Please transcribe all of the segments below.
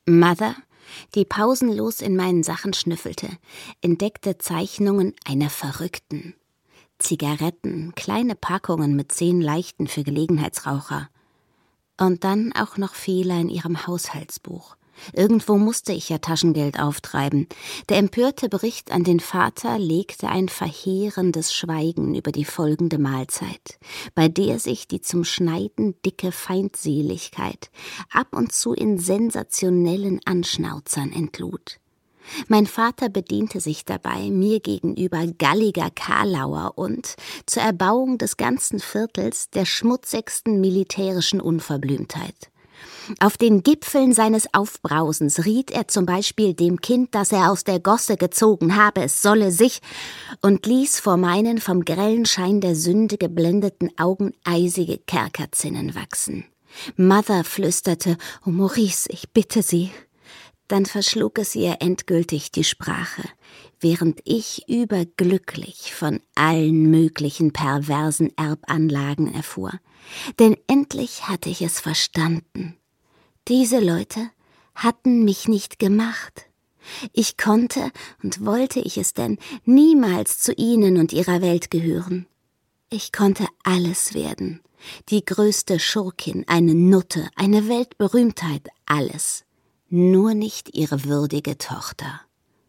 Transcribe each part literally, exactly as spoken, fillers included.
Mother, die pausenlos in meinen Sachen schnüffelte, entdeckte Zeichnungen einer Verrückten. Zigaretten, kleine Packungen mit zehn Leichten für Gelegenheitsraucher. Und dann auch noch Fehler in ihrem Haushaltsbuch. Irgendwo musste ich ja Taschengeld auftreiben. Der empörte Bericht an den Vater legte ein verheerendes Schweigen über die folgende Mahlzeit, bei der sich die zum Schneiden dicke Feindseligkeit ab und zu in sensationellen Anschnauzern entlud. Mein Vater bediente sich dabei mir gegenüber galliger Karlauer und, zur Erbauung des ganzen Viertels, der schmutzigsten militärischen Unverblümtheit. Auf den Gipfeln seines Aufbrausens riet er zum Beispiel dem Kind, das er aus der Gosse gezogen habe, es solle sich, und ließ vor meinen vom grellen Schein der Sünde geblendeten Augen eisige Kerkerzinnen wachsen. Mother flüsterte, »Oh Maurice, ich bitte Sie.« Dann verschlug es ihr endgültig die Sprache, während ich überglücklich von allen möglichen perversen Erbanlagen erfuhr. Denn endlich hatte ich es verstanden. Diese Leute hatten mich nicht gemacht. Ich konnte, und wollte ich es denn, niemals zu ihnen und ihrer Welt gehören. Ich konnte alles werden. Die größte Schurkin, eine Nutte, eine Weltberühmtheit, alles. Nur nicht ihre würdige Tochter.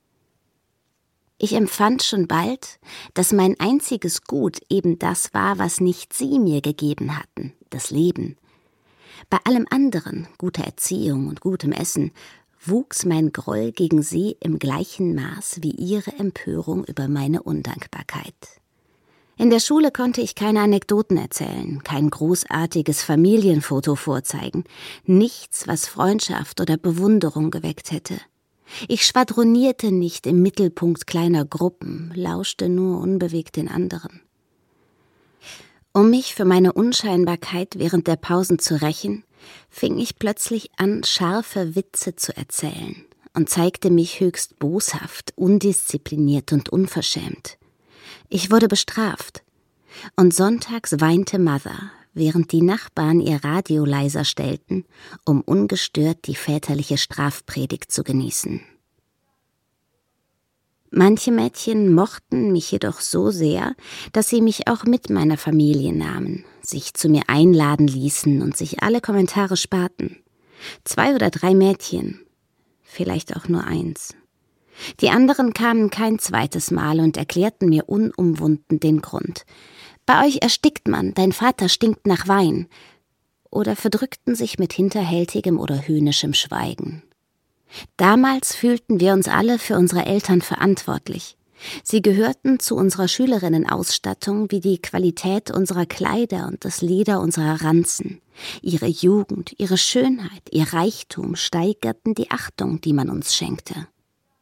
Ich empfand schon bald, dass mein einziges Gut eben das war, was nicht sie mir gegeben hatten, das Leben. Bei allem anderen, guter Erziehung und gutem Essen, wuchs mein Groll gegen sie im gleichen Maß wie ihre Empörung über meine Undankbarkeit. In der Schule konnte ich keine Anekdoten erzählen, kein großartiges Familienfoto vorzeigen, nichts, was Freundschaft oder Bewunderung geweckt hätte. Ich schwadronierte nicht im Mittelpunkt kleiner Gruppen, lauschte nur unbewegt den anderen. Um mich für meine Unscheinbarkeit während der Pausen zu rächen, fing ich plötzlich an, scharfe Witze zu erzählen und zeigte mich höchst boshaft, undiszipliniert und unverschämt. Ich wurde bestraft, und sonntags weinte Mother, während die Nachbarn ihr Radio leiser stellten, um ungestört die väterliche Strafpredigt zu genießen. Manche Mädchen mochten mich jedoch so sehr, dass sie mich auch mit meiner Familie nahmen, sich zu mir einladen ließen und sich alle Kommentare sparten. Zwei oder drei Mädchen, vielleicht auch nur eins. Die anderen kamen kein zweites Mal und erklärten mir unumwunden den Grund. »Bei euch erstickt man, dein Vater stinkt nach Wein«, oder verdrückten sich mit hinterhältigem oder höhnischem Schweigen. Damals fühlten wir uns alle für unsere Eltern verantwortlich. Sie gehörten zu unserer Schülerinnenausstattung wie die Qualität unserer Kleider und das Leder unserer Ranzen. Ihre Jugend, ihre Schönheit, ihr Reichtum steigerten die Achtung, die man uns schenkte.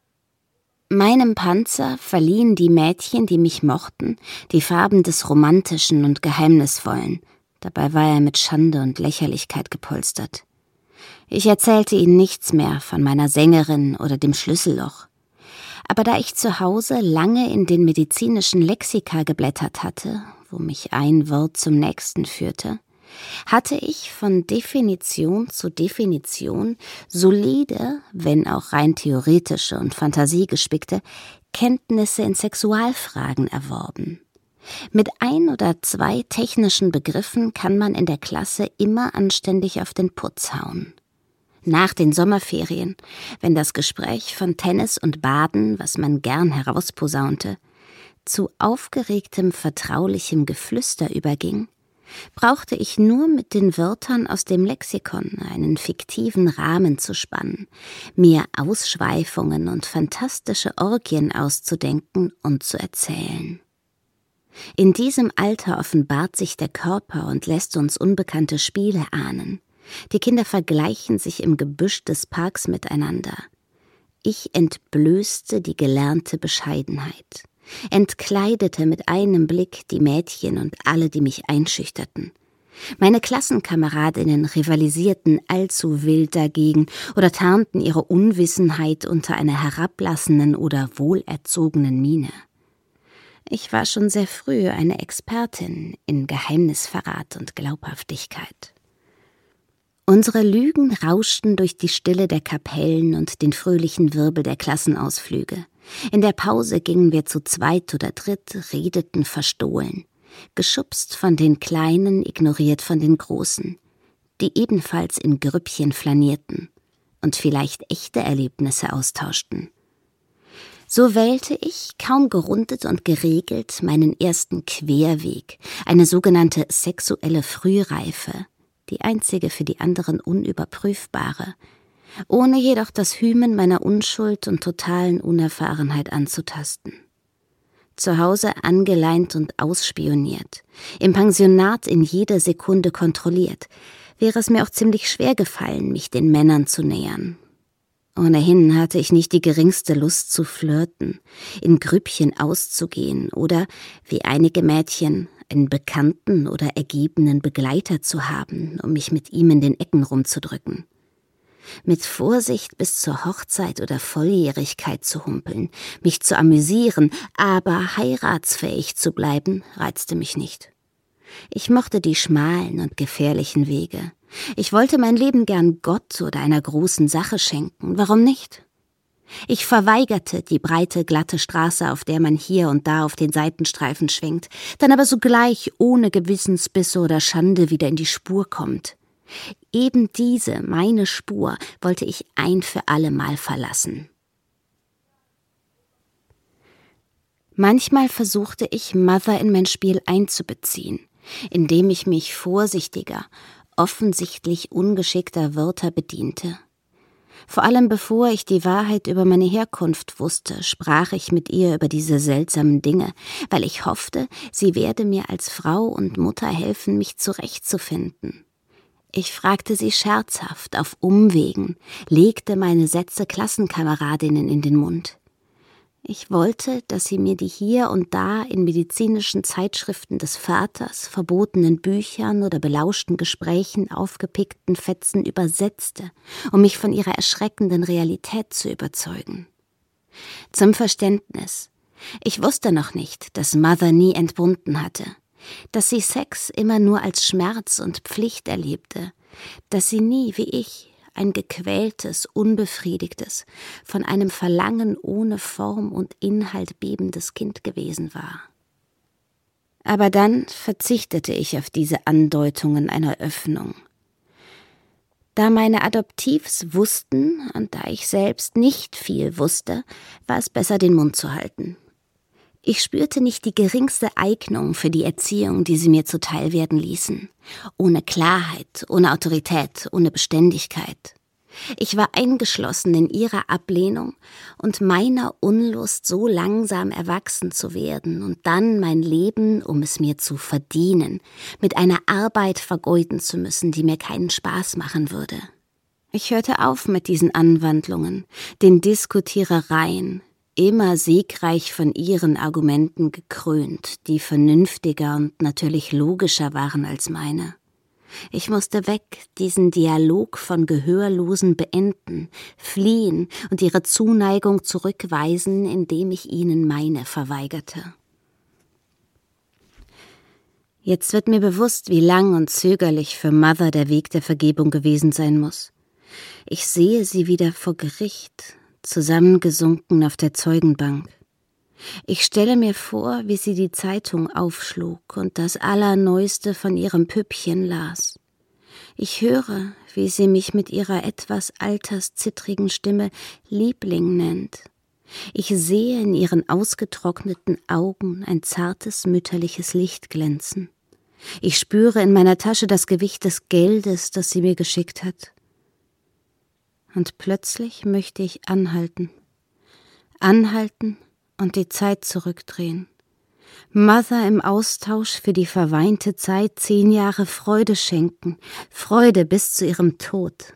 Meinem Panzer verliehen die Mädchen, die mich mochten, die Farben des Romantischen und Geheimnisvollen. Dabei war er mit Schande und Lächerlichkeit gepolstert. Ich erzählte ihnen nichts mehr von meiner Sängerin oder dem Schlüsselloch. Aber da ich zu Hause lange in den medizinischen Lexika geblättert hatte, wo mich ein Wort zum nächsten führte, hatte ich von Definition zu Definition solide, wenn auch rein theoretische und fantasiegespickte, Kenntnisse in Sexualfragen erworben. Mit ein oder zwei technischen Begriffen kann man in der Klasse immer anständig auf den Putz hauen. Nach den Sommerferien, wenn das Gespräch von Tennis und Baden, was man gern herausposaunte, zu aufgeregtem, vertraulichem Geflüster überging, brauchte ich nur mit den Wörtern aus dem Lexikon einen fiktiven Rahmen zu spannen, mir Ausschweifungen und fantastische Orgien auszudenken und zu erzählen. In diesem Alter offenbart sich der Körper und lässt uns unbekannte Spiele ahnen. Die Kinder vergleichen sich im Gebüsch des Parks miteinander. Ich entblößte die gelernte Bescheidenheit, entkleidete mit einem Blick die Mädchen und alle, die mich einschüchterten. Meine Klassenkameradinnen rivalisierten allzu wild dagegen oder tarnten ihre Unwissenheit unter einer herablassenden oder wohlerzogenen Miene. Ich war schon sehr früh eine Expertin in Geheimnisverrat und Glaubhaftigkeit. Unsere Lügen rauschten durch die Stille der Kapellen und den fröhlichen Wirbel der Klassenausflüge. In der Pause gingen wir zu zweit oder dritt, redeten verstohlen. Geschubst von den Kleinen, ignoriert von den Großen, die ebenfalls in Grüppchen flanierten und vielleicht echte Erlebnisse austauschten. So wählte ich, kaum gerundet und geregelt, meinen ersten Querweg, eine sogenannte sexuelle Frühreife, die einzige für die anderen unüberprüfbare, ohne jedoch das Hymen meiner Unschuld und totalen Unerfahrenheit anzutasten. Zu Hause angeleint und ausspioniert, im Pensionat in jeder Sekunde kontrolliert, wäre es mir auch ziemlich schwer gefallen, mich den Männern zu nähern. Ohnehin hatte ich nicht die geringste Lust zu flirten, in Grüppchen auszugehen oder, wie einige Mädchen, einen bekannten oder ergebenen Begleiter zu haben, um mich mit ihm in den Ecken rumzudrücken. Mit Vorsicht bis zur Hochzeit oder Volljährigkeit zu humpeln, mich zu amüsieren, aber heiratsfähig zu bleiben, reizte mich nicht. Ich mochte die schmalen und gefährlichen Wege. Ich wollte mein Leben gern Gott oder einer großen Sache schenken. Warum nicht? Ich verweigerte die breite, glatte Straße, auf der man hier und da auf den Seitenstreifen schwenkt, dann aber sogleich ohne Gewissensbisse oder Schande wieder in die Spur kommt. Eben diese, meine Spur, wollte ich ein für allemal verlassen. Manchmal versuchte ich, Mother in mein Spiel einzubeziehen, indem ich mich vorsichtiger, offensichtlich ungeschickter Wörter bediente. Vor allem bevor ich die Wahrheit über meine Herkunft wusste, sprach ich mit ihr über diese seltsamen Dinge, weil ich hoffte, sie werde mir als Frau und Mutter helfen, mich zurechtzufinden. Ich fragte sie scherzhaft, auf Umwegen, legte meine Sätze Klassenkameradinnen in den Mund. Ich wollte, dass sie mir die hier und da in medizinischen Zeitschriften des Vaters, verbotenen Büchern oder belauschten Gesprächen aufgepickten Fetzen übersetzte, um mich von ihrer erschreckenden Realität zu überzeugen. Zum Verständnis: Ich wusste noch nicht, dass Mother nie entbunden hatte, dass sie Sex immer nur als Schmerz und Pflicht erlebte, dass sie nie, wie ich, ein gequältes, unbefriedigtes, von einem Verlangen ohne Form und Inhalt bebendes Kind gewesen war. Aber dann verzichtete ich auf diese Andeutungen einer Öffnung. Da meine Adoptivs wussten und da ich selbst nicht viel wusste, war es besser, den Mund zu halten. Ich spürte nicht die geringste Eignung für die Erziehung, die sie mir zuteil werden ließen. Ohne Klarheit, ohne Autorität, ohne Beständigkeit. Ich war eingeschlossen in ihrer Ablehnung und meiner Unlust, so langsam erwachsen zu werden und dann mein Leben, um es mir zu verdienen, mit einer Arbeit vergeuden zu müssen, die mir keinen Spaß machen würde. Ich hörte auf mit diesen Anwandlungen, den Diskutierereien, immer siegreich von ihren Argumenten gekrönt, die vernünftiger und natürlich logischer waren als meine. Ich musste weg, diesen Dialog von Gehörlosen beenden, fliehen und ihre Zuneigung zurückweisen, indem ich ihnen meine verweigerte. Jetzt wird mir bewusst, wie lang und zögerlich für Mother der Weg der Vergebung gewesen sein muss. Ich sehe sie wieder vor Gericht, zusammengesunken auf der Zeugenbank. Ich stelle mir vor, wie sie die Zeitung aufschlug und das Allerneueste von ihrem Püppchen las. Ich höre, wie sie mich mit ihrer etwas alterszittrigen Stimme Liebling nennt. Ich sehe in ihren ausgetrockneten Augen ein zartes mütterliches Licht glänzen. Ich spüre in meiner Tasche das Gewicht des Geldes, das sie mir geschickt hat. Und plötzlich möchte ich anhalten. Anhalten und die Zeit zurückdrehen. Mother im Austausch für die verweinte Zeit zehn Jahre Freude schenken, Freude bis zu ihrem Tod.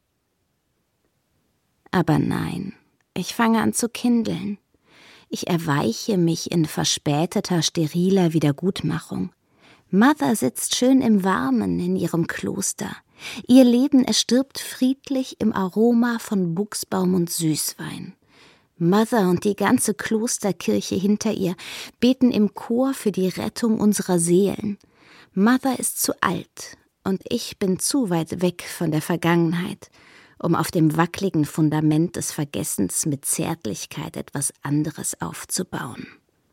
Aber nein, ich fange an zu kindeln. Ich erweiche mich in verspäteter, steriler Wiedergutmachung. Mother sitzt schön im Warmen in ihrem Kloster. Ihr Leben erstirbt friedlich im Aroma von Buchsbaum und Süßwein. Mother und die ganze Klosterkirche hinter ihr beten im Chor für die Rettung unserer Seelen. Mother ist zu alt und ich bin zu weit weg von der Vergangenheit, um auf dem wackeligen Fundament des Vergessens mit Zärtlichkeit etwas anderes aufzubauen.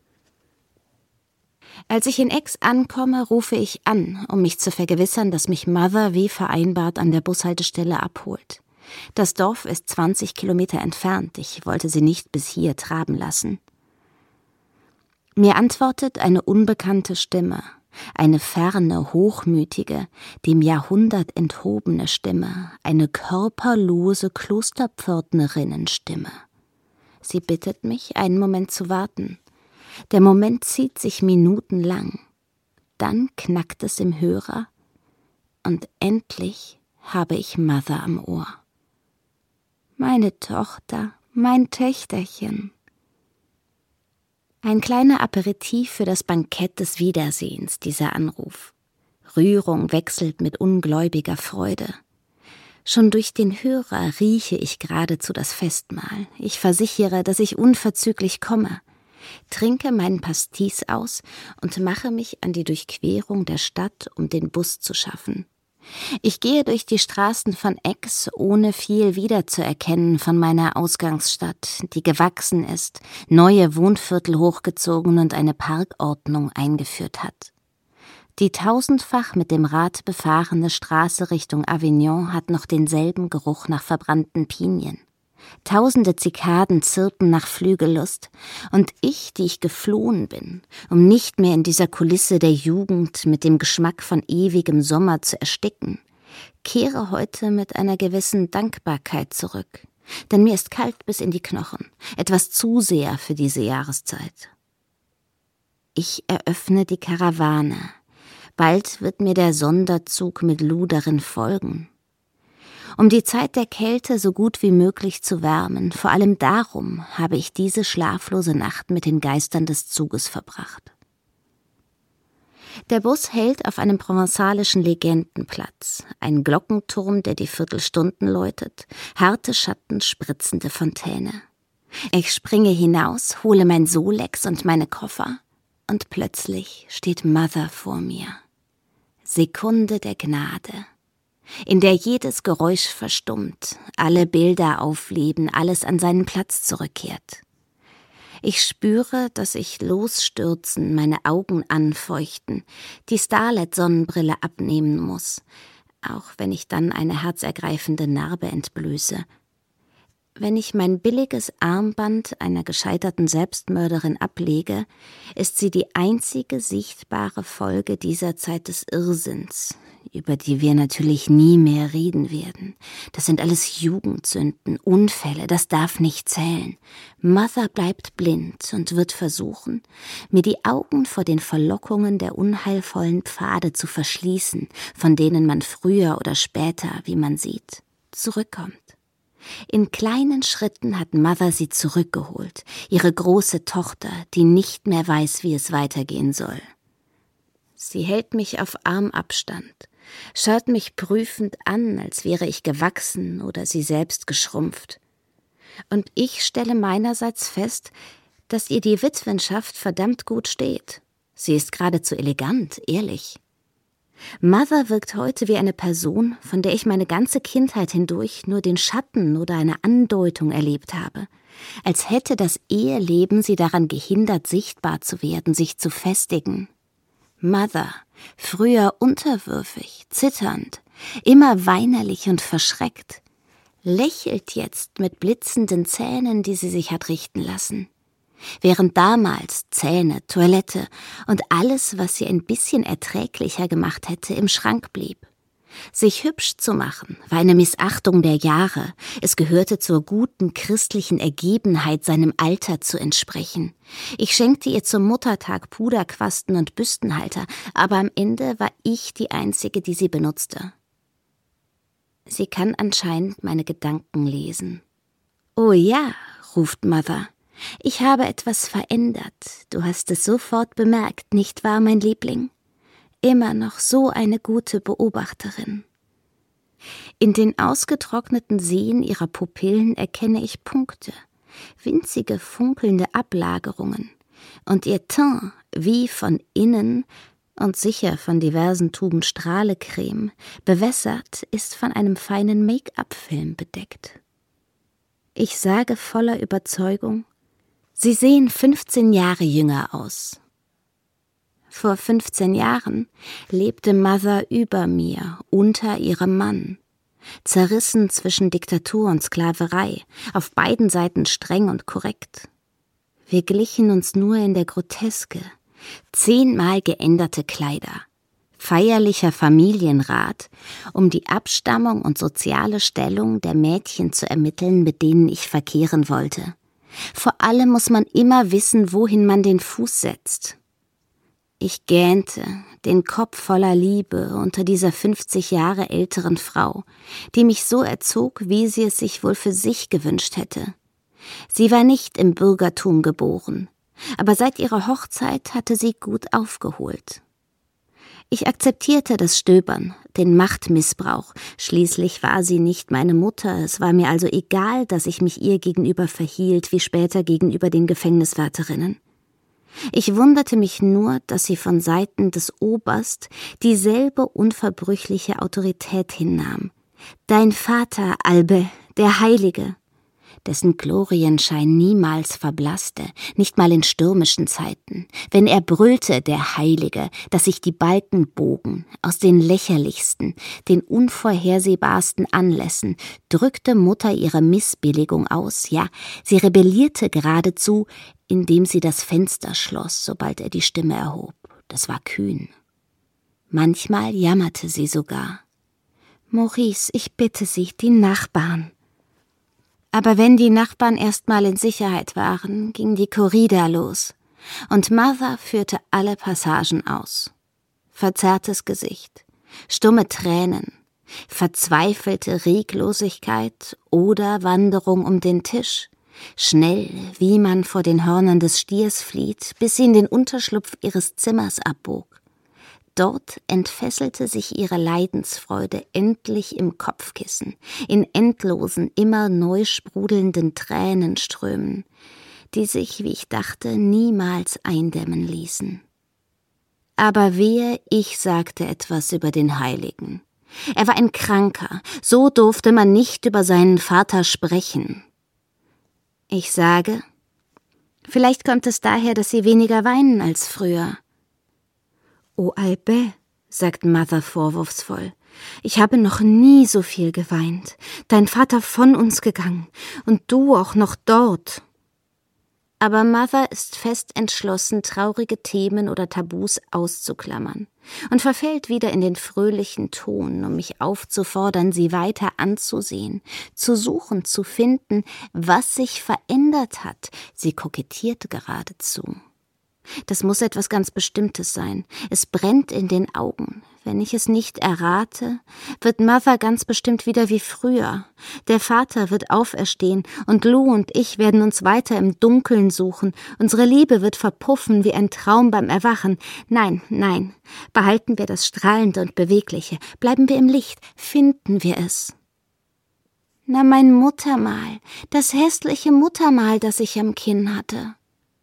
Als ich in Aix ankomme, rufe ich an, um mich zu vergewissern, dass mich Mother wie vereinbart an der Bushaltestelle abholt. Das Dorf ist zwanzig Kilometer entfernt, ich wollte sie nicht bis hier traben lassen. Mir antwortet eine unbekannte Stimme, eine ferne, hochmütige, dem Jahrhundert enthobene Stimme, eine körperlose Klosterpförtnerinnenstimme. Sie bittet mich, einen Moment zu warten. Der Moment zieht sich minutenlang. Dann knackt es im Hörer und endlich habe ich Mother am Ohr. Meine Tochter, mein Töchterchen. Ein kleiner Aperitif für das Bankett des Wiedersehens, dieser Anruf. Rührung wechselt mit ungläubiger Freude. Schon durch den Hörer rieche ich geradezu das Festmahl. Ich versichere, dass ich unverzüglich komme. Trinke meinen Pastis aus und mache mich an die Durchquerung der Stadt, um den Bus zu schaffen. Ich gehe durch die Straßen von Aix, ohne viel wiederzuerkennen von meiner Ausgangsstadt, die gewachsen ist, neue Wohnviertel hochgezogen und eine Parkordnung eingeführt hat. Die tausendfach mit dem Rad befahrene Straße Richtung Avignon hat noch denselben Geruch nach verbrannten Pinien. Tausende Zikaden zirpen nach Flügellust, und ich, die ich geflohen bin, um nicht mehr in dieser Kulisse der Jugend mit dem Geschmack von ewigem Sommer zu ersticken, kehre heute mit einer gewissen Dankbarkeit zurück, denn mir ist kalt bis in die Knochen, etwas zu sehr für diese Jahreszeit. Ich eröffne die Karawane, bald wird mir der Sonderzug mit Lou darin folgen. Um die Zeit der Kälte so gut wie möglich zu wärmen, vor allem darum habe ich diese schlaflose Nacht mit den Geistern des Zuges verbracht. Der Bus hält auf einem provenzalischen Legendenplatz, ein Glockenturm, der die Viertelstunden läutet, harte Schatten, spritzende Fontäne. Ich springe hinaus, hole mein Solex und meine Koffer, und plötzlich steht Mother vor mir. Sekunde der Gnade, in der jedes Geräusch verstummt, alle Bilder aufleben, alles an seinen Platz zurückkehrt. Ich spüre, dass ich losstürzen, meine Augen anfeuchten, die Starlet-Sonnenbrille abnehmen muss, auch wenn ich dann eine herzergreifende Narbe entblöße. Wenn ich mein billiges Armband einer gescheiterten Selbstmörderin ablege, ist sie die einzige sichtbare Folge dieser Zeit des Irrsinns, über die wir natürlich nie mehr reden werden. Das sind alles Jugendsünden, Unfälle, das darf nicht zählen. Mother bleibt blind und wird versuchen, mir die Augen vor den Verlockungen der unheilvollen Pfade zu verschließen, von denen man früher oder später, wie man sieht, zurückkommt. In kleinen Schritten hat Mother sie zurückgeholt, ihre große Tochter, die nicht mehr weiß, wie es weitergehen soll. Sie hält mich auf Armabstand, schaut mich prüfend an, als wäre ich gewachsen oder sie selbst geschrumpft. Und ich stelle meinerseits fest, dass ihr die Witwenschaft verdammt gut steht. Sie ist geradezu elegant, ehrlich. Mother wirkt heute wie eine Person, von der ich meine ganze Kindheit hindurch nur den Schatten oder eine Andeutung erlebt habe, als hätte das Eheleben sie daran gehindert, sichtbar zu werden, sich zu festigen. Mother, früher unterwürfig, zitternd, immer weinerlich und verschreckt, lächelt jetzt mit blitzenden Zähnen, die sie sich hat richten lassen. Während damals Zähne, Toilette und alles, was sie ein bisschen erträglicher gemacht hätte, im Schrank blieb. Sich hübsch zu machen, war eine Missachtung der Jahre. Es gehörte zur guten christlichen Ergebenheit, seinem Alter zu entsprechen. Ich schenkte ihr zum Muttertag Puderquasten und Büstenhalter, aber am Ende war ich die Einzige, die sie benutzte. Sie kann anscheinend meine Gedanken lesen. »Oh ja«, ruft Mother, »ich habe etwas verändert. Du hast es sofort bemerkt, nicht wahr, mein Liebling? Immer noch so eine gute Beobachterin.« In den ausgetrockneten Seen ihrer Pupillen erkenne ich Punkte, winzige funkelnde Ablagerungen, und ihr Teint, wie von innen, und sicher von diversen Tuben Strahlcreme, bewässert, ist von einem feinen Make-up-Film bedeckt. Ich sage voller Überzeugung, Sie sehen fünfzehn Jahre jünger aus. Vor fünfzehn Jahren lebte Mother über mir, unter ihrem Mann, zerrissen zwischen Diktatur und Sklaverei, auf beiden Seiten streng und korrekt. Wir glichen uns nur in der Groteske, zehnmal geänderte Kleider, feierlicher Familienrat, um die Abstammung und soziale Stellung der Mädchen zu ermitteln, mit denen ich verkehren wollte. Vor allem muss man immer wissen, wohin man den Fuß setzt. Ich gähnte, den Kopf voller Liebe unter dieser fünfzig Jahre älteren Frau, die mich so erzog, wie sie es sich wohl für sich gewünscht hätte. Sie war nicht im Bürgertum geboren, aber seit ihrer Hochzeit hatte sie gut aufgeholt. Ich akzeptierte das Stöbern, den Machtmissbrauch. Schließlich war sie nicht meine Mutter. Es war mir also egal, dass ich mich ihr gegenüber verhielt, wie später gegenüber den Gefängniswärterinnen. Ich wunderte mich nur, dass sie von Seiten des Oberst dieselbe unverbrüchliche Autorität hinnahm. Dein Vater, Albe, der Heilige, dessen Glorienschein niemals verblasste, nicht mal in stürmischen Zeiten, wenn er brüllte, der Heilige, dass sich die Balken bogen, aus den lächerlichsten, den unvorhersehbarsten Anlässen, drückte Mutter ihre Missbilligung aus, ja, sie rebellierte geradezu, indem sie das Fenster schloss, sobald er die Stimme erhob. Das war kühn. Manchmal jammerte sie sogar. »Maurice, ich bitte Sie, die Nachbarn.« Aber wenn die Nachbarn erst mal in Sicherheit waren, ging die Corrida los, und Mother führte alle Passagen aus. Verzerrtes Gesicht, stumme Tränen, verzweifelte Reglosigkeit oder Wanderung um den Tisch, schnell, wie man vor den Hörnern des Stiers flieht, bis sie in den Unterschlupf ihres Zimmers abbog. Dort entfesselte sich ihre Leidensfreude endlich im Kopfkissen, in endlosen, immer neu sprudelnden Tränenströmen, die sich, wie ich dachte, niemals eindämmen ließen. Aber wehe, ich sagte etwas über den Heiligen. Er war ein Kranker, so durfte man nicht über seinen Vater sprechen. Ich sage, vielleicht kommt es daher, dass sie weniger weinen als früher. »Oh, Albert«, sagt Mother vorwurfsvoll, »ich habe noch nie so viel geweint. Dein Vater von uns gegangen und du auch noch dort.« Aber Mother ist fest entschlossen, traurige Themen oder Tabus auszuklammern und verfällt wieder in den fröhlichen Ton, um mich aufzufordern, sie weiter anzusehen, zu suchen, zu finden, was sich verändert hat. Sie kokettiert geradezu. Das muss etwas ganz Bestimmtes sein. Es brennt in den Augen. Wenn ich es nicht errate, wird Mother ganz bestimmt wieder wie früher. Der Vater wird auferstehen und Lou und ich werden uns weiter im Dunkeln suchen. Unsere Liebe wird verpuffen wie ein Traum beim Erwachen. Nein, nein, behalten wir das Strahlende und Bewegliche. Bleiben wir im Licht, finden wir es. Na, mein Muttermal, das hässliche Muttermal, das ich am Kinn hatte.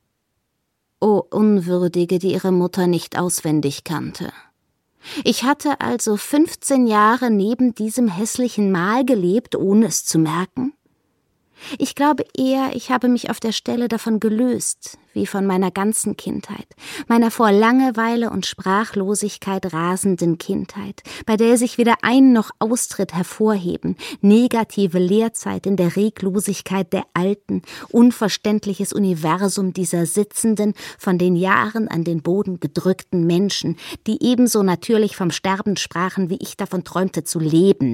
O Unwürdige, die ihre Mutter nicht auswendig kannte. Ich hatte also fünfzehn Jahre neben diesem hässlichen Mal gelebt, ohne es zu merken? Ich glaube eher, ich habe mich auf der Stelle davon gelöst, wie von meiner ganzen Kindheit, meiner vor Langeweile und Sprachlosigkeit rasenden Kindheit, bei der sich weder Ein- noch Austritt hervorheben, negative Lehrzeit in der Reglosigkeit der alten, unverständliches Universum dieser sitzenden, von den Jahren an den Boden gedrückten Menschen, die ebenso natürlich vom Sterben sprachen, wie ich davon träumte zu leben.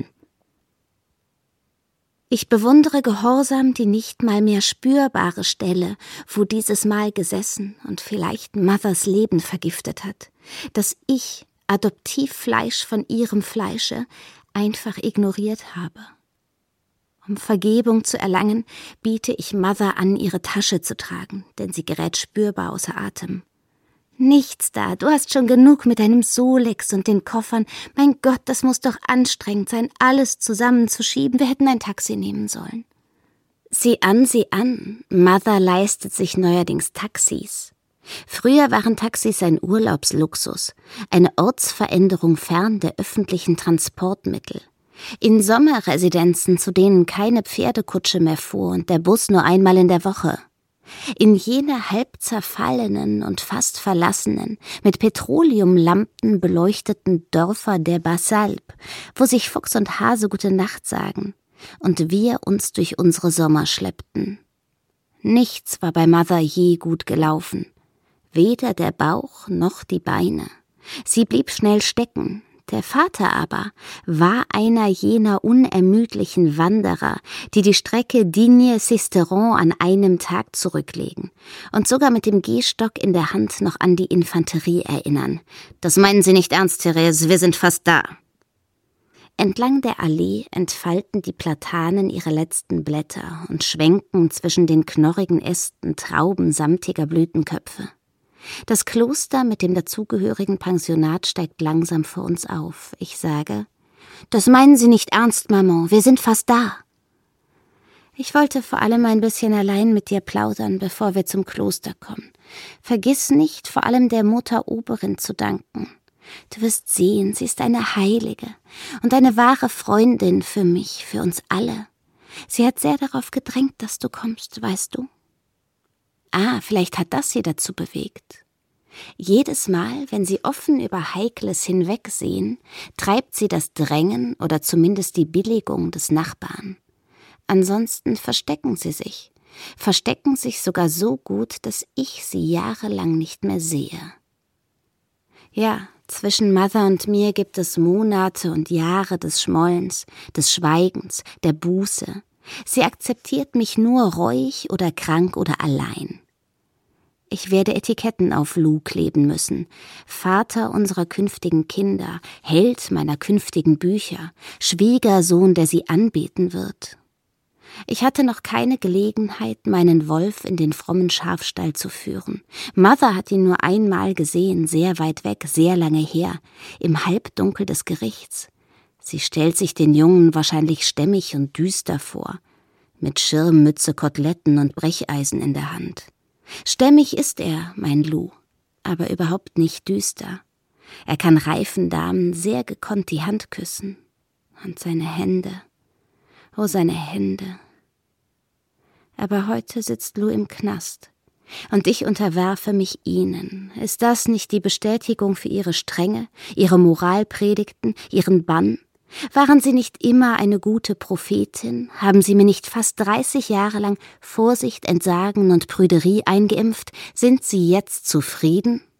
Ich bewundere gehorsam die nicht mal mehr spürbare Stelle, wo dieses Mal gesessen und vielleicht Mothers Leben vergiftet hat, das ich, Adoptivfleisch von ihrem Fleische, einfach ignoriert habe. Um Vergebung zu erlangen, biete ich Mother an, ihre Tasche zu tragen, denn sie gerät spürbar außer Atem. »Nichts da, du hast schon genug mit deinem Solex und den Koffern. Mein Gott, das muss doch anstrengend sein, alles zusammenzuschieben. Wir hätten ein Taxi nehmen sollen.« Sieh an, sieh an, Mother leistet sich neuerdings Taxis. Früher waren Taxis ein Urlaubsluxus, eine Ortsveränderung fern der öffentlichen Transportmittel. In Sommerresidenzen, zu denen keine Pferdekutsche mehr fuhr und der Bus nur einmal in der Woche. In jene halb zerfallenen und fast verlassenen, mit Petroleumlampen beleuchteten Dörfer der Basalb, wo sich Fuchs und Hase gute Nacht sagen und wir uns durch unsere Sommer schleppten. Nichts war bei Mother je gut gelaufen, weder der Bauch noch die Beine. Sie blieb schnell stecken. Der Vater aber war einer jener unermüdlichen Wanderer, die die Strecke Digne-Sisteron an einem Tag zurücklegen und sogar mit dem Gehstock in der Hand noch an die Infanterie erinnern. »Das meinen Sie nicht ernst, Therese, wir sind fast da.« Entlang der Allee entfalten die Platanen ihre letzten Blätter und schwenken zwischen den knorrigen Ästen Trauben samtiger Blütenköpfe. Das Kloster mit dem dazugehörigen Pensionat steigt langsam vor uns auf. Ich sage, »Das meinen Sie nicht ernst, Maman, wir sind fast da.« Ich wollte vor allem ein bisschen allein mit dir plaudern, bevor wir zum Kloster kommen. Vergiss nicht, vor allem der Mutter Oberin zu danken. Du wirst sehen, sie ist eine Heilige und eine wahre Freundin für mich, für uns alle. Sie hat sehr darauf gedrängt, dass du kommst, weißt du? Ah, vielleicht hat das sie dazu bewegt. Jedes Mal, wenn sie offen über Heikles hinwegsehen, treibt sie das Drängen oder zumindest die Billigung des Nachbarn. Ansonsten verstecken sie sich, verstecken sich sogar so gut, dass ich sie jahrelang nicht mehr sehe. Ja, zwischen Mother und mir gibt es Monate und Jahre des Schmollens, des Schweigens, der Buße. Sie akzeptiert mich nur reuig oder krank oder allein. Ich werde Etiketten auf Lou kleben müssen. Vater unserer künftigen Kinder, Held meiner künftigen Bücher, Schwiegersohn, der sie anbeten wird. Ich hatte noch keine Gelegenheit, meinen Wolf in den frommen Schafstall zu führen. Mother hat ihn nur einmal gesehen, sehr weit weg, sehr lange her, im Halbdunkel des Gerichts. Sie stellt sich den Jungen wahrscheinlich stämmig und düster vor, mit Schirm, Mütze, Koteletten und Brecheisen in der Hand. Stämmig ist er, mein Lou, aber überhaupt nicht düster. Er kann reifen Damen sehr gekonnt die Hand küssen. Und seine Hände, oh seine Hände. Aber heute sitzt Lou im Knast. Und ich unterwerfe mich ihnen. Ist das nicht die Bestätigung für ihre Strenge, ihre Moralpredigten, ihren Bann? Waren Sie nicht immer eine gute Prophetin? Haben Sie mir nicht fast dreißig Jahre lang Vorsicht, Entsagen und Prüderie eingeimpft? Sind Sie jetzt zufrieden?